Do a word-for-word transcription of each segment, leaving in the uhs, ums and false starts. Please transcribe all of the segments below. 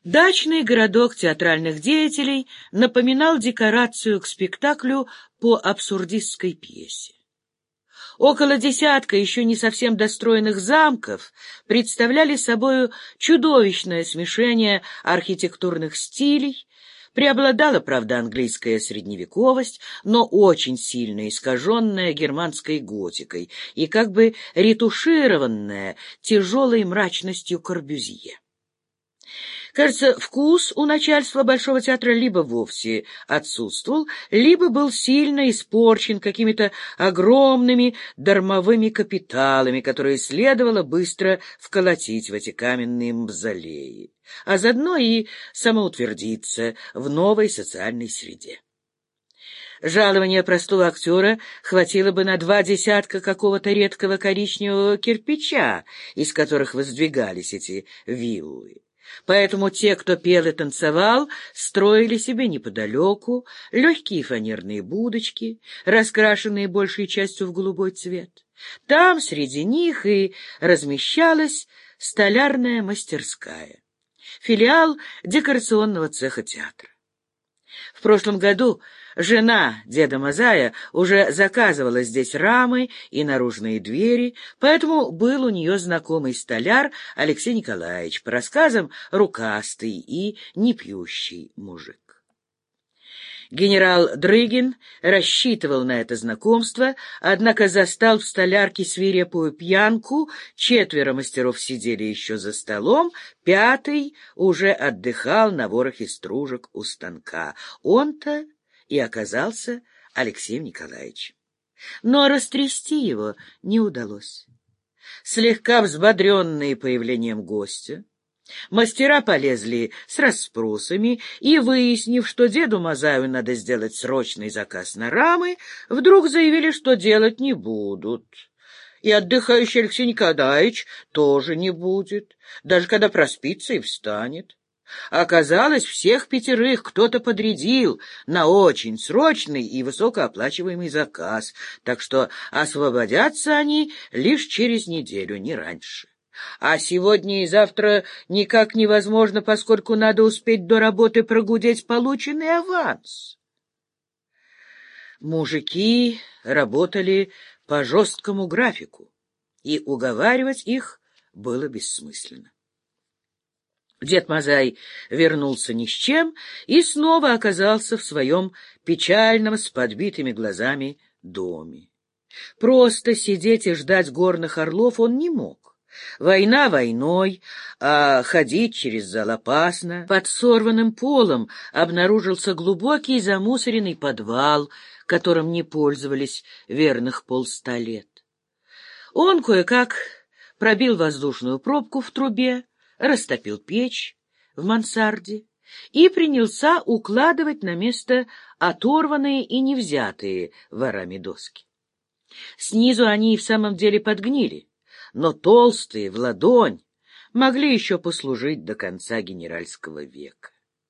Дачный городок театральных деятелей напоминал декорацию к спектаклю по абсурдистской пьесе. Около десятка еще не совсем достроенных замков представляли собою чудовищное смешение архитектурных стилей. Преобладала, правда, английская средневековость, но очень сильно искаженная германской готикой и как бы ретушированная тяжелой мрачностью Корбюзье. Кажется, вкус у начальства Большого театра либо вовсе отсутствовал, либо был сильно испорчен какими-то огромными дармовыми капиталами, которые следовало быстро вколотить в эти каменные мавзолеи, а заодно и самоутвердиться в новой социальной среде. Жалования простого актера хватило бы на два десятка какого-то редкого коричневого кирпича, из которых воздвигались эти виллы. Поэтому те, кто пел и танцевал, строили себе неподалеку легкие фанерные будочки, раскрашенные большей частью в голубой цвет. Там среди них и размещалась столярная мастерская, филиал декорационного цеха театра. В прошлом году жена деда Мазая уже заказывала здесь рамы и наружные двери, поэтому был у нее знакомый столяр Алексей Николаевич, по рассказам рукастый и непьющий мужик. Генерал Дрыгин рассчитывал на это знакомство, однако застал в столярке свирепую пьянку, четверо мастеров сидели еще за столом, пятый уже отдыхал на ворохе стружек у станка. Он-то и оказался Алексеем Николаевичем. Но растрясти его не удалось. Слегка взбодренные появлением гостя, мастера полезли с расспросами и, выяснив, что деду Мазаю надо сделать срочный заказ на рамы, вдруг заявили, что делать не будут. И отдыхающий Алексей Николаевич тоже не будет, даже когда проспится и встанет. Оказалось, всех пятерых кто-то подрядил на очень срочный и высокооплачиваемый заказ, так что освободятся они лишь через неделю, не раньше. А сегодня и завтра никак невозможно, поскольку надо успеть до работы прогудеть полученный аванс. Мужики работали по жесткому графику, и уговаривать их было бессмысленно. Дед Мазай вернулся ни с чем и снова оказался в своем печальном с подбитыми глазами доме. Просто сидеть и ждать горных орлов он не мог. Война войной, а ходить через зал опасно. Под сорванным полом обнаружился глубокий замусоренный подвал, которым не пользовались верных полста лет. Он кое-как пробил воздушную пробку в трубе, растопил печь в мансарде и принялся укладывать на место оторванные и не взятые ворами доски. Снизу они и в самом деле подгнили, но толстые, в ладонь, могли еще послужить до конца генеральского века.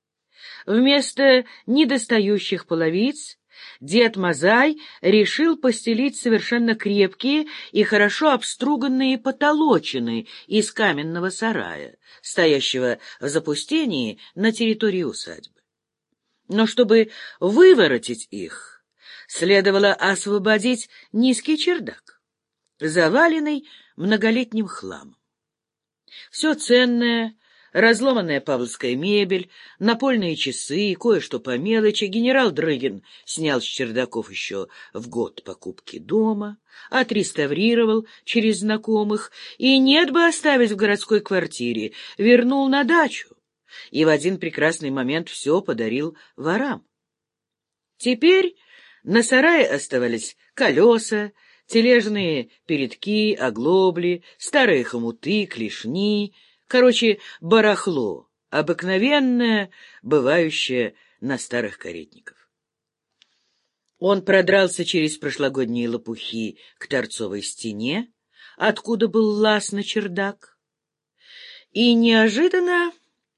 Вместо недостающих половиц дед Мазай решил постелить совершенно крепкие и хорошо обструганные потолочины из каменного сарая, стоящего в запустении на территории усадьбы. Но чтобы выворотить их, следовало освободить низкий чердак, заваленный многолетним хламом. Все ценное, разломанная павловская мебель, напольные часы и кое-что по мелочи генерал Дрыгин снял с чердаков еще в год покупки дома, отреставрировал через знакомых и, нет бы оставить в городской квартире, вернул на дачу и в один прекрасный момент все подарил ворам. Теперь на сарае оставались колеса, тележные передки, оглобли, старые хомуты, клешни, короче, барахло, обыкновенное, бывающее на старых каретников. Он продрался через прошлогодние лопухи к торцовой стене, откуда был лаз на чердак, и неожиданно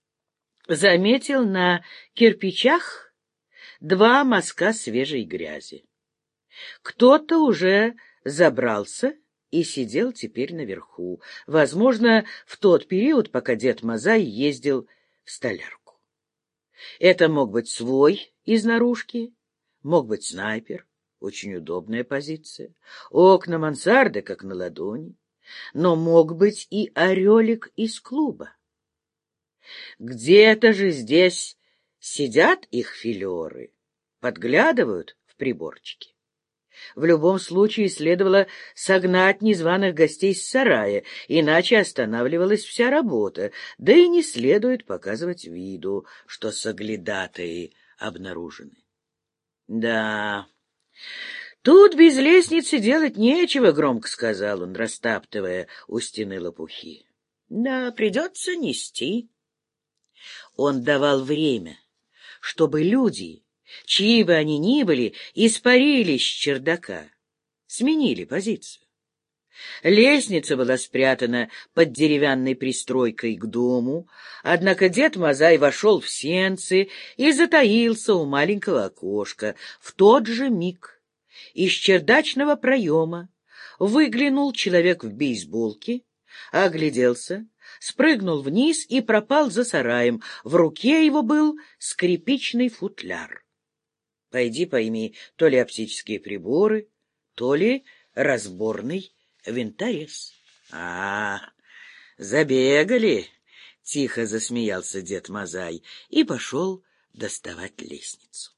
заметил на кирпичах два мазка свежей грязи. Кто-то уже забрался и сидел теперь наверху, возможно, в тот период, пока дед Мазай ездил в столярку. Это мог быть свой из наружки, мог быть снайпер, очень удобная позиция, окна мансарды как на ладони, но мог быть и орелик из клуба. Где-то же здесь сидят их филеры, подглядывают в приборчики. В любом случае следовало согнать незваных гостей с сарая, иначе останавливалась вся работа, да и не следует показывать виду, что соглядатаи обнаружены. Да, тут без лестницы делать нечего, — громко сказал он, растаптывая у стены лопухи. Да, придется нести. Он давал время, чтобы люди, чьи бы они ни были, испарились с чердака, сменили позицию. Лестница была спрятана под деревянной пристройкой к дому, однако дед Мазай вошел в сенцы и затаился у маленького окошка. В тот же миг из чердачного проема выглянул человек в бейсболке, огляделся, спрыгнул вниз и пропал за сараем. В руке его был скрипичный футляр. Пойди пойми, то ли оптические приборы, то ли разборный винторез. — А, забегали! — тихо засмеялся дед Мазай и пошел доставать лестницу.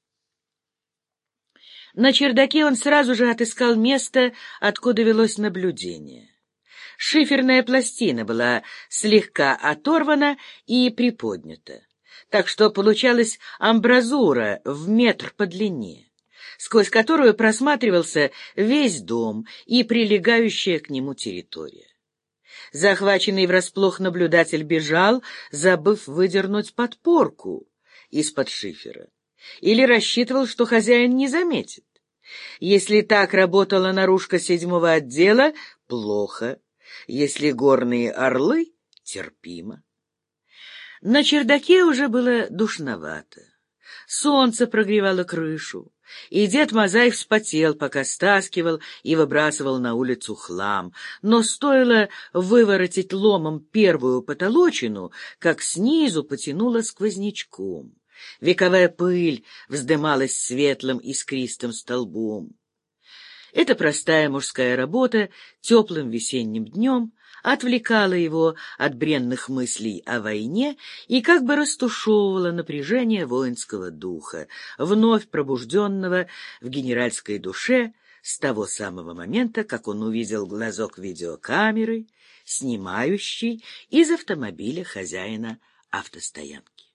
На чердаке он сразу же отыскал место, откуда велось наблюдение. Шиферная пластина была слегка оторвана и приподнята, так что получалась амбразура в метр по длине, сквозь которую просматривался весь дом и прилегающая к нему территория. Захваченный врасплох наблюдатель бежал, забыв выдернуть подпорку из-под шифера, или рассчитывал, что хозяин не заметит. Если так работала наружка седьмого отдела, плохо. Если горные орлы — терпимо. На чердаке уже было душновато. Солнце прогревало крышу, и дед Мазай вспотел, пока стаскивал и выбрасывал на улицу хлам. Но стоило выворотить ломом первую потолочину, как снизу потянуло сквознячком. Вековая пыль вздымалась светлым искристым столбом. Эта простая мужская работа теплым весенним днем отвлекала его от бренных мыслей о войне и как бы растушевывала напряжение воинского духа, вновь пробужденного в генеральской душе с того самого момента, как он увидел глазок видеокамеры, снимающий из автомобиля хозяина автостоянки.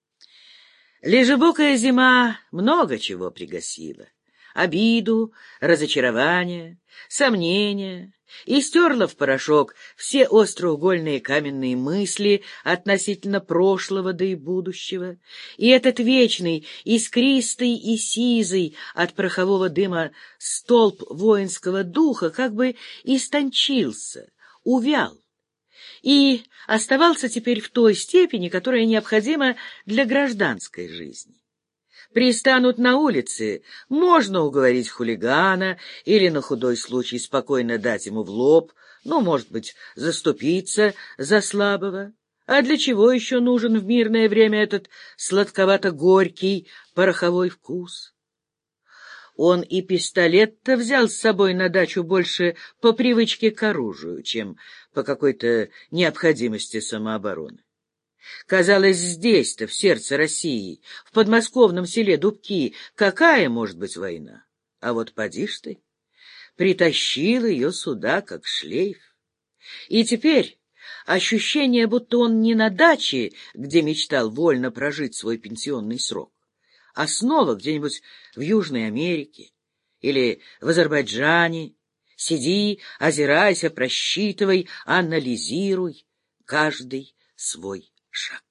Лежебокая зима много чего пригасила. Обиду, разочарование, сомнения, и стерла в порошок все остроугольные каменные мысли относительно прошлого да и будущего, и этот вечный, искристый и сизый от порохового дыма столб воинского духа как бы истончился, увял, и оставался теперь в той степени, которая необходима для гражданской жизни. Пристанут на улице, можно уговорить хулигана или на худой случай спокойно дать ему в лоб, ну, может быть, заступиться за слабого. А для чего еще нужен в мирное время этот сладковато-горький пороховой вкус? Он и пистолет-то взял с собой на дачу больше по привычке к оружию, чем по какой-то необходимости самообороны. Казалось, здесь-то, в сердце России, в подмосковном селе Дубки, какая может быть война? А вот поди ж ты, притащил ее сюда, как шлейф. И теперь ощущение, будто он не на даче, где мечтал вольно прожить свой пенсионный срок, а снова где-нибудь в Южной Америке или в Азербайджане. Сиди, озирайся, просчитывай, анализируй каждый свой шаг.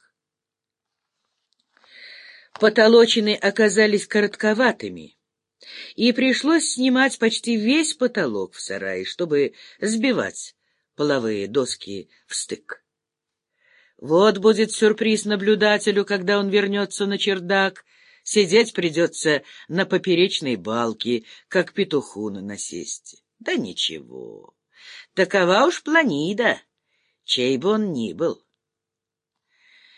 Потолочины оказались коротковатыми, и пришлось снимать почти весь потолок в сарае, чтобы сбивать половые доски в стык. Вот будет сюрприз наблюдателю, когда он вернется на чердак. Сидеть придется на поперечной балке, как петуху на насесте. Да ничего, такова уж планида, чей бы он ни был.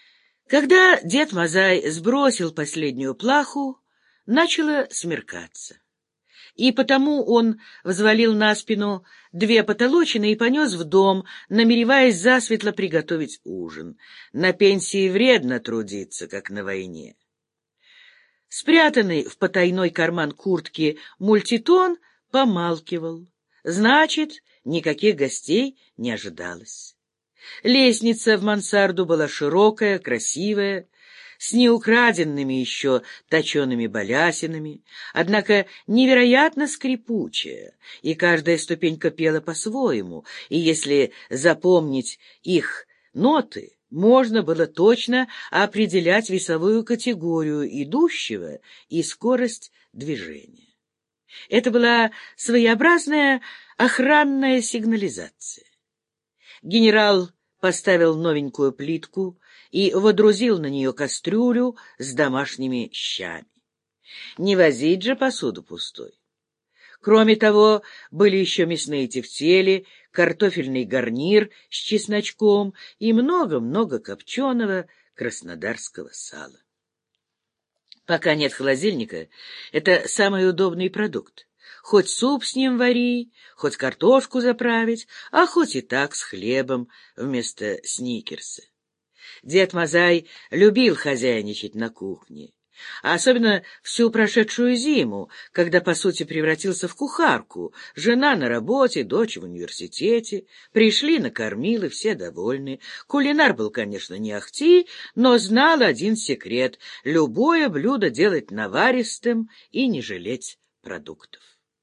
Когда дед Мазай сбросил последнюю плаху, начало смеркаться. И потому он взвалил на спину две потолочины и понес в дом, намереваясь засветло приготовить ужин. На пенсии вредно трудиться, как на войне. Спрятанный в потайной карман куртки мультитон помалкивал. Значит, никаких гостей не ожидалось. Лестница в мансарду была широкая, красивая, с неукраденными еще точеными балясинами, однако невероятно скрипучая, и каждая ступенька пела по-своему, и если запомнить их ноты, можно было точно определять весовую категорию идущего и скорость движения. Это была своеобразная охранная сигнализация. Генерал поставил новенькую плитку и водрузил на нее кастрюлю с домашними щами. Не возить же посуду пустой. Кроме того, были еще мясные тефтели, картофельный гарнир с чесночком и много-много копченого краснодарского сала. Пока нет холодильника, это самый удобный продукт. Хоть суп с ним вари, хоть картошку заправить, а хоть и так с хлебом вместо сникерса. Дед Мазай любил хозяйничать на кухне, а особенно всю прошедшую зиму, когда, по сути, превратился в кухарку. Жена на работе, дочь в университете. Пришли, накормил, и все довольны. Кулинар был, конечно, не ахти, но знал один секрет — любое блюдо делать наваристым и не жалеть продуктов.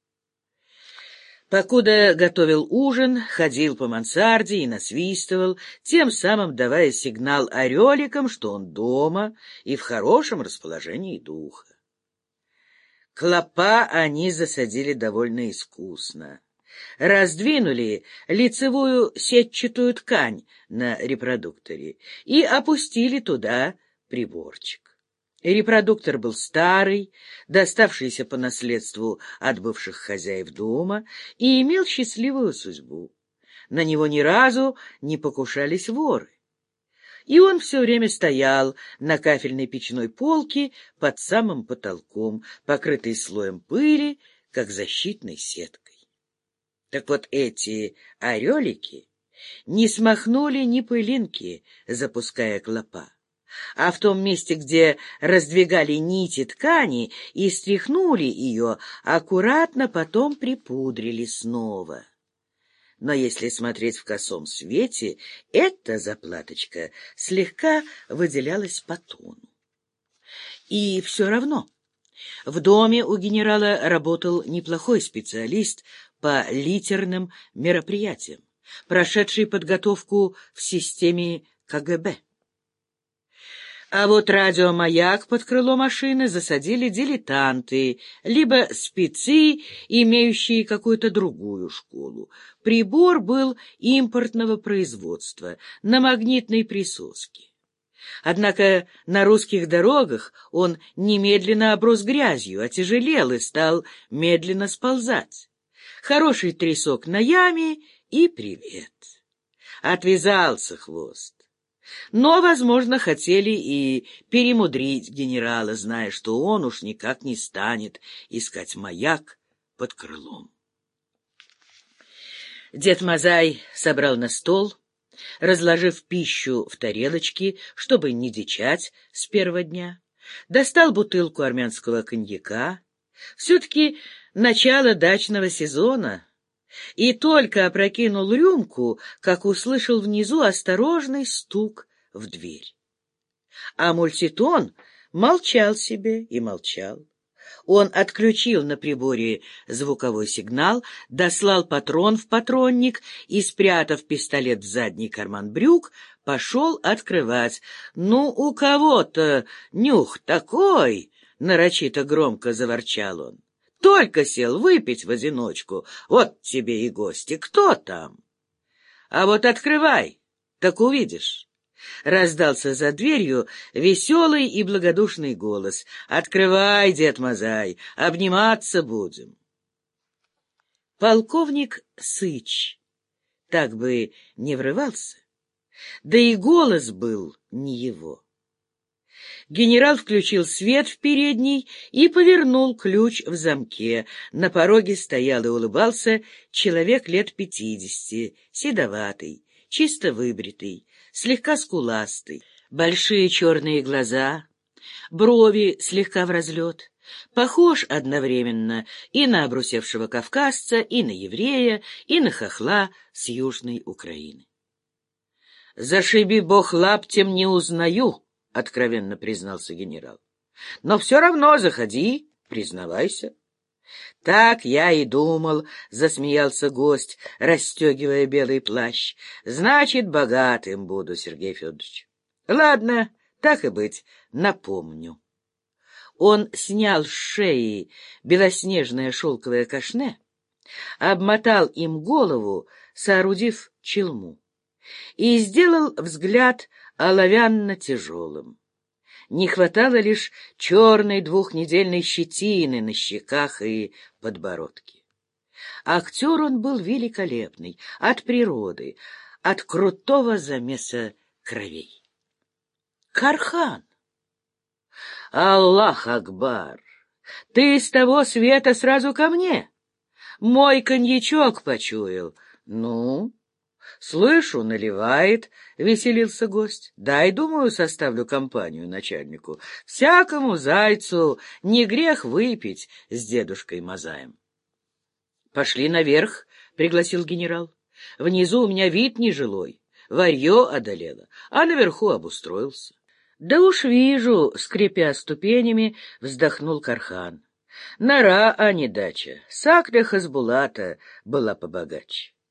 Покуда готовил ужин, ходил по мансарде и насвистывал, тем самым давая сигнал ореликам, что он дома и в хорошем расположении духа. Клопа они засадили довольно искусно. Раздвинули лицевую сетчатую ткань на репродукторе и опустили туда приборчик. Репродуктор был старый, доставшийся по наследству от бывших хозяев дома, и имел счастливую судьбу. На него ни разу не покушались воры. И он все время стоял на кафельной печной полке под самым потолком, покрытый слоем пыли, как защитной сеткой. Так вот эти орелики не смахнули ни пылинки, запуская клопа. А в том месте, где раздвигали нити ткани и стряхнули ее, аккуратно потом припудрили снова. Но если смотреть в косом свете, эта заплаточка слегка выделялась по тону. И все равно в доме у генерала работал неплохой специалист по литерным мероприятиям, прошедший подготовку в системе ка гэ бэ. А вот радиомаяк под крыло машины засадили дилетанты, либо спецы, имеющие какую-то другую школу. Прибор был импортного производства, на магнитной присоске. Однако на русских дорогах он немедленно оброс грязью, отяжелел и стал медленно сползать. Хороший трясок на яме и привет. Отвязался хвост. Но, возможно, хотели и перемудрить генерала, зная, что он уж никак не станет искать маяк под крылом. Дед Мазай собрал на стол, разложив пищу в тарелочки, чтобы не дичать с первого дня, достал бутылку армянского коньяка. Все-таки начало дачного сезона. И только опрокинул рюмку, как услышал внизу осторожный стук в дверь. А мультитон молчал себе и молчал. Он отключил на приборе звуковой сигнал, дослал патрон в патронник и, спрятав пистолет в задний карман брюк, пошел открывать. «Ну, у кого-то нюх такой!» — нарочито громко заворчал он. Только сел выпить в одиночку. Вот тебе и гости. Кто там? А вот открывай, так увидишь. Раздался за дверью веселый и благодушный голос. Открывай, дед Мазай, обниматься будем. Полковник Сыч так бы не врывался, да и голос был не его. Генерал включил свет в передней и повернул ключ в замке. На пороге стоял и улыбался человек лет пятидесяти, седоватый, чисто выбритый, слегка скуластый, большие черные глаза, брови слегка в разлет. Похож одновременно и на обрусевшего кавказца, и на еврея, и на хохла с Южной Украины. — Зашиби бог лаптем, не узнаю, — откровенно признался генерал. — Но все равно заходи, признавайся. — Так я и думал, — засмеялся гость, расстегивая белый плащ. — Значит, богатым буду, Сергей Федорович. — Ладно, так и быть, напомню. Он снял с шеи белоснежное шелковое кашне, обмотал им голову, соорудив челму, и сделал взгляд оловянно-тяжелым. Не хватало лишь черной двухнедельной щетины на щеках и подбородке. Актер он был великолепный, от природы, от крутого замеса кровей. Кархан! Аллах Акбар! Ты с того света сразу ко мне? Мой коньячок почуял. Ну, слышу, наливает, — веселился гость. Дай, думаю, составлю компанию начальнику. Всякому зайцу не грех выпить с дедушкой Мазаем. Пошли наверх, — пригласил генерал. Внизу у меня вид нежилой, варье одолело, а наверху обустроился. Да уж вижу, — скрипя ступенями, вздохнул Кархан. Нора, а не дача. Сакля Хасбулата была побогаче.